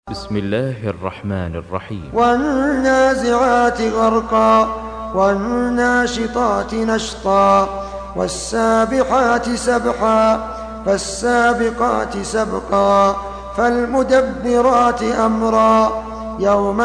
بسم الله الرحمن الرحيم. والنازعات غرقا والناشطات نشطا والسابحات سبحا فالسابقات سبقا فالمدبرات أمرا يوم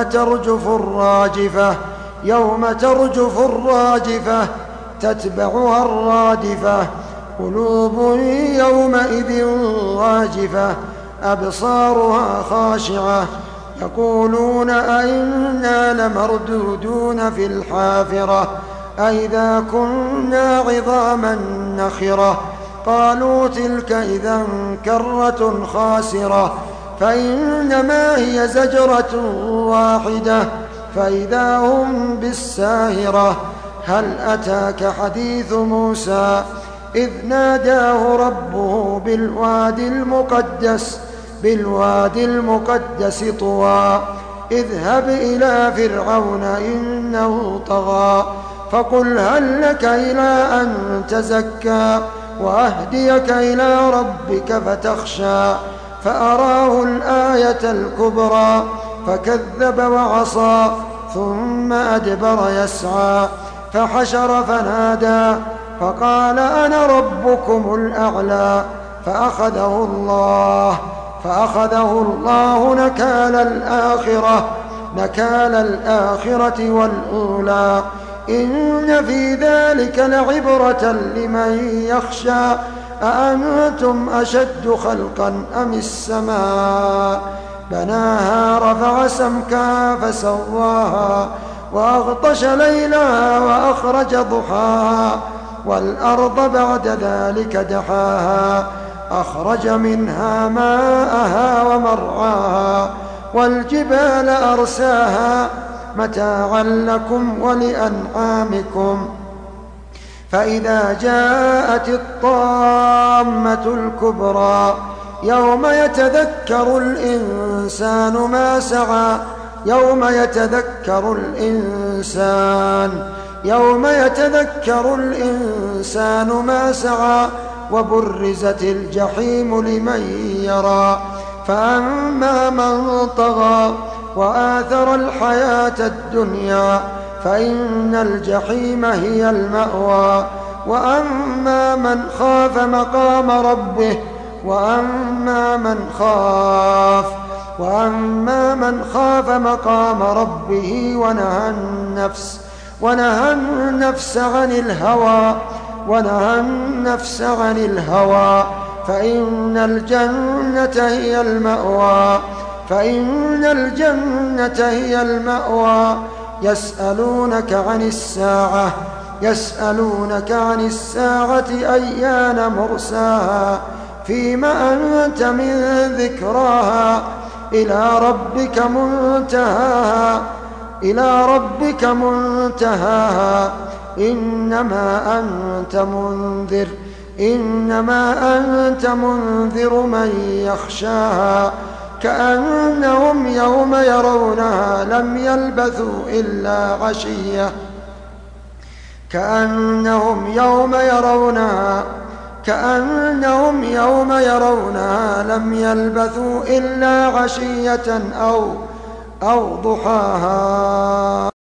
ترجف الراجفة تتبعها الرادفة قلوب يومئذ واجفة أبصارها خاشعة يقولون أئنا لمردودون في الحافرة أئذا كنا عظاما نخرة قالوا تلك إذا كرة خاسرة فإنما هي زجرة واحدة فإذا هم بالساهرة هل أتاك حديث موسى إذ ناداه ربه بالوادي المقدس طوى اذهب إلى فرعون إنه طغى فقل هل لك إلى أن تزكى وأهديك إلى ربك فتخشى فأراه الآية الكبرى فكذب وعصى ثم أدبر يسعى فحشر فنادى فقال أنا ربكم الأعلى فأخذه الله نكال الآخرة والأولى إن في ذلك لعبرة لمن يخشى أأنتم أشد خلقا أم السماء بناها رفع سمكها فسواها وأغطش ليلها وأخرج ضحاها والأرض بعد ذلك دحاها أخرج منها ماءها ومرعاها والجبال أرساها متاعا لكم ولأنعامكم فإذا جاءت الطامة الكبرى يوم يتذكر الإنسان ما سعى وبرزت الجحيم لمن يرى فأما من طغى وآثر الحياة الدنيا فإن الجحيم هي المأوى وأما من خاف مقام ربه ونهى النفس عن الهوى فإن الجنة هي المأوى يسألونك عن الساعة أيان مرساها فيم أنت من ذكراها إلى ربك منتهاها إنما أنت منذر من يخشاها كأنهم يوم يرونها لم يلبثوا إلا عشية أو ضحاها.